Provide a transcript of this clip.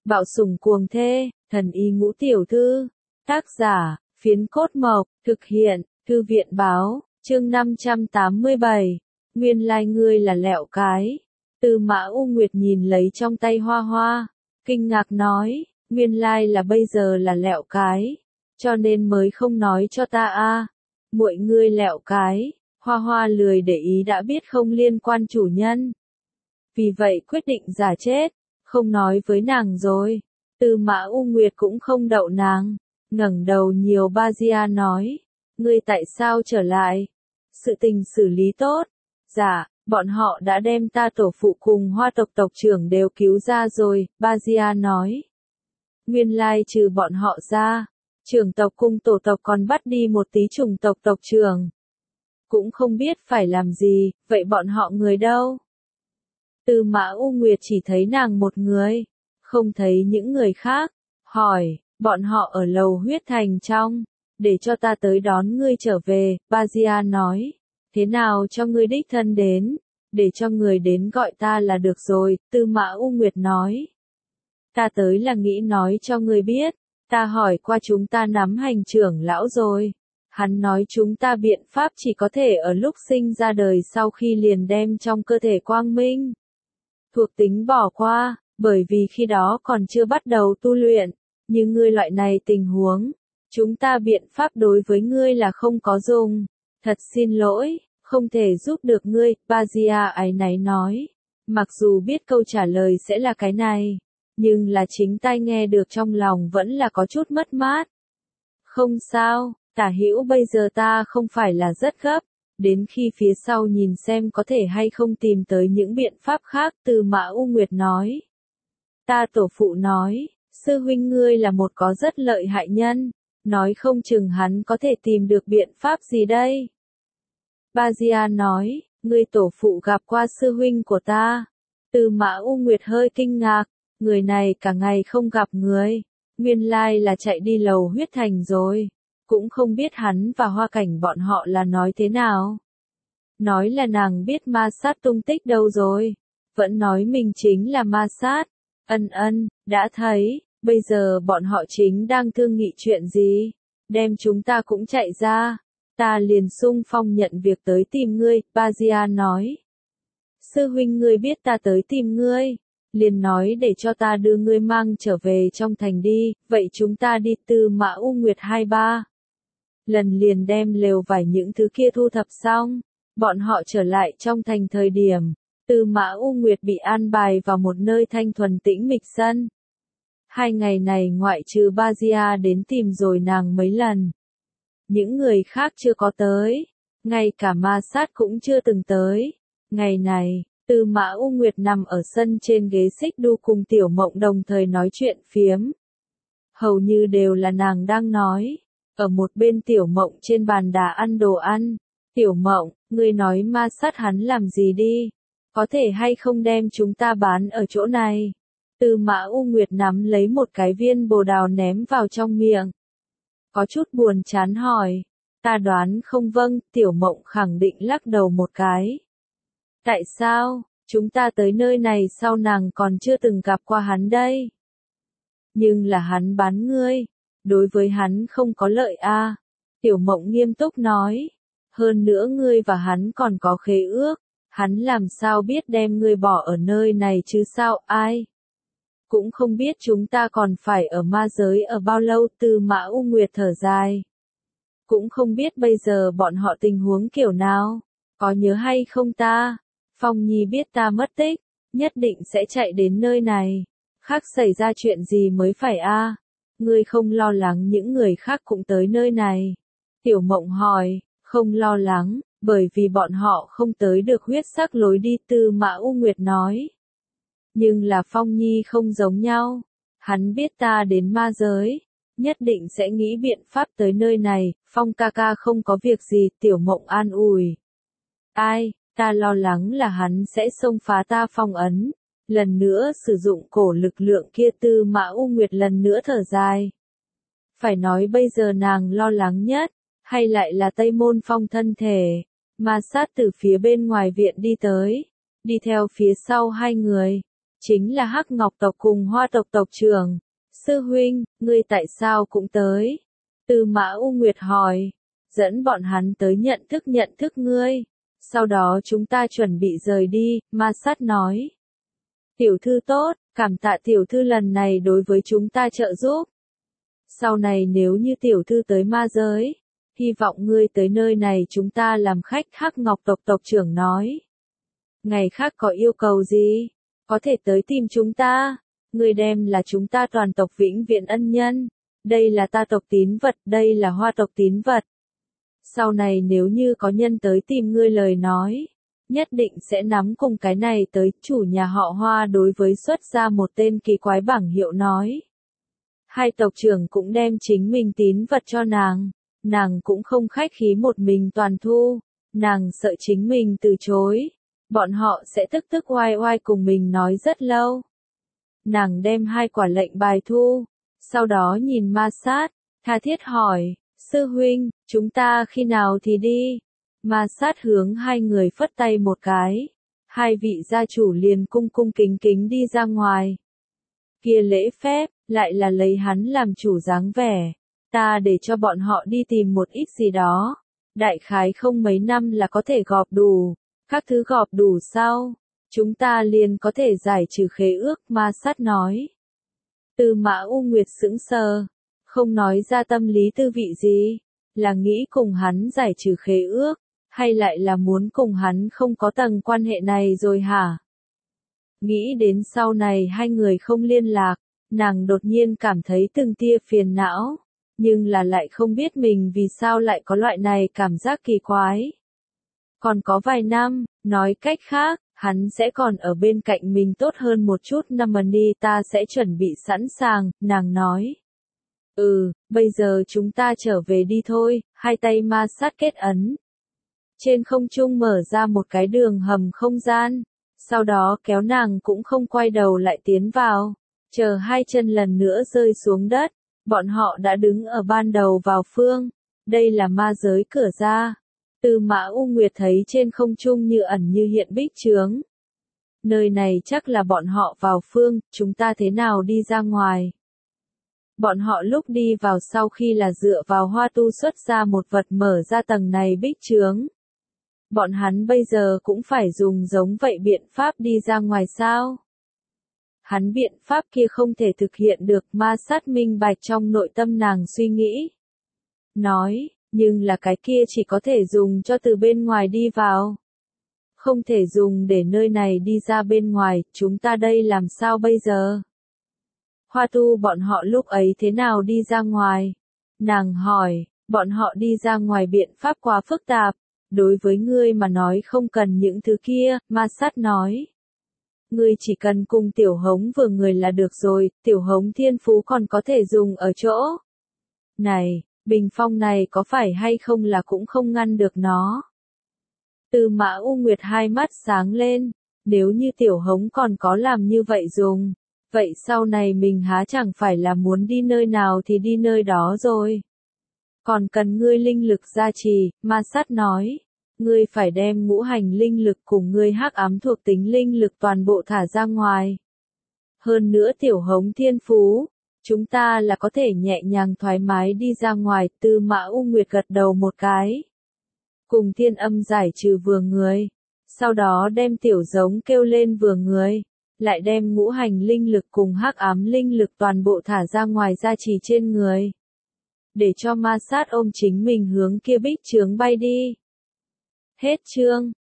Bạo sủng cuồng thê, thần y ngũ tiểu thư. Tác giả, Phiến Cốt Mộc, thực hiện, Thư viện báo, chương 587. Nguyên lai ngươi là lẹo cái. Tư Mã U Nguyệt nhìn lấy trong tay hoa hoa, kinh ngạc nói, nguyên lai là bây giờ là lẹo cái, cho nên mới không nói cho ta a. Muội ngươi lẹo cái. Hoa hoa lười để ý đã biết không liên quan chủ nhân. Vì vậy quyết định giả chết, không nói với nàng rồi. Tư Mã U Nguyệt cũng không đậu nàng, ngẩng đầu nhiều Ba-gia nói, ngươi tại sao trở lại? Sự tình xử lý tốt. Dạ, bọn họ đã đem ta tổ phụ cùng Hoa tộc tộc trưởng đều cứu ra rồi, Ba-gia nói. Nguyên lai trừ bọn họ ra, trưởng tộc cùng tổ tộc còn bắt đi một tí chủng tộc tộc trưởng. Cũng không biết phải làm gì, vậy bọn họ người đâu? Tư Mã U Nguyệt chỉ thấy nàng một người, không thấy những người khác, hỏi, bọn họ ở lầu huyết thành trong, để cho ta tới đón ngươi trở về, Ba-gia nói, thế nào cho ngươi đích thân đến, để cho người đến gọi ta là được rồi, Tư Mã U Nguyệt nói. Ta tới là nghĩ nói cho ngươi biết, ta hỏi qua chúng ta nắm hành trưởng lão rồi. Hắn nói chúng ta biện pháp chỉ có thể ở lúc sinh ra đời sau khi liền đem trong cơ thể quang minh thuộc tính bỏ qua, bởi vì khi đó còn chưa bắt đầu tu luyện, như ngươi loại này tình huống, chúng ta biện pháp đối với ngươi là không có dùng, thật xin lỗi, không thể giúp được ngươi, Ba-gia áy náy nói, mặc dù biết câu trả lời sẽ là cái này, nhưng là chính tai nghe được trong lòng vẫn là có chút mất mát. Không sao. Tả hữu bây giờ ta không phải là rất gấp, đến khi phía sau nhìn xem có thể hay không tìm tới những biện pháp khác, Tư Mã U Nguyệt nói. Ta tổ phụ nói, sư huynh ngươi là một có rất lợi hại nhân, nói không chừng hắn có thể tìm được biện pháp gì đây. Ba-gia nói, ngươi tổ phụ gặp qua sư huynh của ta. Tư Mã U Nguyệt hơi kinh ngạc, người này cả ngày không gặp người, nguyên lai là chạy đi lầu huyết thành rồi. Cũng không biết hắn và Hoa Cảnh bọn họ là nói thế nào. Nói là nàng biết ma sát tung tích đâu rồi. Vẫn nói mình chính là ma sát. Đã thấy, bây giờ bọn họ chính đang thương nghị chuyện gì. Đem chúng ta cũng chạy ra. Ta liền xung phong nhận việc tới tìm ngươi, Ba-gia nói. Sư huynh ngươi biết ta tới tìm ngươi. Liền nói để cho ta đưa ngươi mang trở về trong thành đi, vậy chúng ta đi. Tư Mã U Nguyệt 23. Lần liền đem lều vải những thứ kia thu thập xong, bọn họ trở lại trong thành thời điểm, Tư Mã U Nguyệt bị an bài vào một nơi thanh thuần tĩnh mịch sân. 2 ngày này ngoại trừ Ba-gia đến tìm rồi nàng mấy lần. Những người khác chưa có tới, ngay cả ma sát cũng chưa từng tới. Ngày này, Tư Mã U Nguyệt nằm ở sân trên ghế xích đu cùng Tiểu Mộng đồng thời nói chuyện phiếm. Hầu như đều là nàng đang nói. Ở một bên Tiểu Mộng trên bàn đá ăn đồ ăn. Tiểu Mộng, ngươi nói ma sát hắn làm gì đi? Có thể hay không đem chúng ta bán ở chỗ này? Tư Mã U Nguyệt nắm lấy một cái viên bồ đào ném vào trong miệng. Có chút buồn chán hỏi. Ta đoán không vâng, Tiểu Mộng khẳng định lắc đầu một cái. Tại sao, chúng ta tới nơi này sau nàng còn chưa từng gặp qua hắn đây? Nhưng là hắn bán ngươi. Đối với hắn không có lợi a. Tiểu Mộng nghiêm túc nói. Hơn nữa ngươi và hắn còn có khế ước. Hắn làm sao biết đem ngươi bỏ ở nơi này chứ sao ai? Cũng không biết chúng ta còn phải ở ma giới ở bao lâu. Tư Mã U Nguyệt thở dài. Cũng không biết bây giờ bọn họ tình huống kiểu nào. Có nhớ hay không ta? Phong Nhi biết ta mất tích, nhất định sẽ chạy đến nơi này. Khác xảy ra chuyện gì mới phải a? Ngươi không lo lắng những người khác cũng tới nơi này. Tiểu Mộng hỏi, không lo lắng, bởi vì bọn họ không tới được huyết sắc lối đi. Tư Mã U Nguyệt nói. Nhưng là Phong Nhi không giống nhau. Hắn biết ta đến ma giới, nhất định sẽ nghĩ biện pháp tới nơi này. Phong ca ca không có việc gì. Tiểu Mộng an ủi. Ai, ta lo lắng là hắn sẽ xông phá ta phong ấn. Lần nữa sử dụng cổ lực lượng kia. Tư Mã U Nguyệt lần nữa thở dài. Phải nói bây giờ nàng lo lắng nhất, hay lại là Tây Môn Phong thân thể. Ma sát từ phía bên ngoài viện đi tới, đi theo phía sau hai người. chính là Hắc Ngọc tộc cùng Hoa tộc tộc trưởng. Sư huynh, ngươi tại sao cũng tới? Tư Mã U Nguyệt hỏi. Dẫn bọn hắn tới nhận thức ngươi. Sau đó chúng ta chuẩn bị rời đi, Ma Sát nói. Tiểu thư tốt, cảm tạ tiểu thư lần này đối với chúng ta trợ giúp. Sau này nếu như tiểu thư tới ma giới, hy vọng ngươi tới nơi này chúng ta làm khách. Hắc Ngọc tộc tộc trưởng nói. Ngày khác có yêu cầu gì? Có thể tới tìm chúng ta. Ngươi đem là chúng ta toàn tộc vĩnh viễn ân nhân. Đây là ta tộc tín vật, đây là Hoa tộc tín vật. Sau này nếu như có nhân tới tìm ngươi lời nói, nhất định sẽ nắm cùng cái này tới. Chủ nhà họ Hoa đối với xuất ra một tên kỳ quái bảng hiệu nói. Hai tộc trưởng cũng đem chính mình tín vật cho nàng cũng không khách khí một mình toàn thu, nàng sợ chính mình từ chối, bọn họ sẽ tức oai oai cùng mình nói rất lâu. Nàng đem 2 quả lệnh bài thu, sau đó nhìn Ma Sát, tha thiết hỏi, sư huynh, chúng ta khi nào thì đi? Ma Sát hướng 2 người phất tay một cái, 2 vị gia chủ liền cung kính đi ra ngoài. Kia lễ phép, lại là lấy hắn làm chủ dáng vẻ, ta để cho bọn họ đi tìm một ít gì đó, đại khái không mấy năm là có thể gọp đủ, các thứ gọp đủ sau, chúng ta liền có thể giải trừ khế ước. Ma Sát nói. Tư Mã U Nguyệt sững sờ, không nói ra tâm lý tư vị gì, là nghĩ cùng hắn giải trừ khế ước, hay lại là muốn cùng hắn không có tầng quan hệ này rồi hả? Nghĩ đến sau này 2 người không liên lạc, nàng đột nhiên cảm thấy từng tia phiền não, nhưng là lại không biết mình vì sao lại có loại này cảm giác kỳ quái. Còn có vài năm, nói cách khác, hắn sẽ còn ở bên cạnh mình tốt hơn một chút. Namani ta sẽ chuẩn bị sẵn sàng, nàng nói. Bây giờ chúng ta trở về đi thôi. 2 tay Ma Sát kết ấn. Trên không trung mở ra một cái đường hầm không gian, sau đó kéo nàng cũng không quay đầu lại tiến vào, chờ 2 chân lần nữa rơi xuống đất, bọn họ đã đứng ở ban đầu vào phương, đây là ma giới cửa ra. Tư Mã U Nguyệt thấy trên không trung như ẩn như hiện bích chướng. Nơi này chắc là bọn họ vào phương, chúng ta thế nào đi ra ngoài? Bọn họ lúc đi vào sau khi là dựa vào Hoa tu xuất ra một vật mở ra tầng này bích chướng. Bọn hắn bây giờ cũng phải dùng giống vậy biện pháp đi ra ngoài sao? Hắn biện pháp kia không thể thực hiện được. Ma Sát minh bạch trong nội tâm nàng suy nghĩ. Nói, nhưng là cái kia chỉ có thể dùng cho từ bên ngoài đi vào. Không thể dùng để nơi này đi ra bên ngoài, chúng ta đây làm sao bây giờ? Hoa tu bọn họ lúc ấy thế nào đi ra ngoài? Nàng hỏi, bọn họ đi ra ngoài biện pháp quá phức tạp. Đối với ngươi mà nói không cần những thứ kia, Ma Sát nói. Ngươi chỉ cần cùng Tiểu Hống vừa người là được rồi, Tiểu Hống thiên phú còn có thể dùng ở chỗ. Này, bình phong này có phải hay không là cũng không ngăn được nó. Tư Mã U Nguyệt 2 mắt sáng lên, nếu như Tiểu Hống còn có làm như vậy dùng, vậy sau này mình há chẳng phải là muốn đi nơi nào thì đi nơi đó rồi. Còn cần ngươi linh lực gia trì, Ma Sát nói. Ngươi phải đem ngũ hành linh lực cùng ngươi hắc ám thuộc tính linh lực toàn bộ thả ra ngoài. Hơn nữa Tiểu Hống thiên phú, chúng ta là có thể nhẹ nhàng thoải mái đi ra ngoài. Tư Mã U Nguyệt gật đầu một cái. Cùng Thiên Âm giải trừ vừa người. Sau đó đem Tiểu Giống kêu lên vừa người. Lại đem ngũ hành linh lực cùng hắc ám linh lực toàn bộ thả ra ngoài gia trì trên người. Để cho Ma Sát ôm chính mình hướng kia bích chướng bay đi. Hết chương.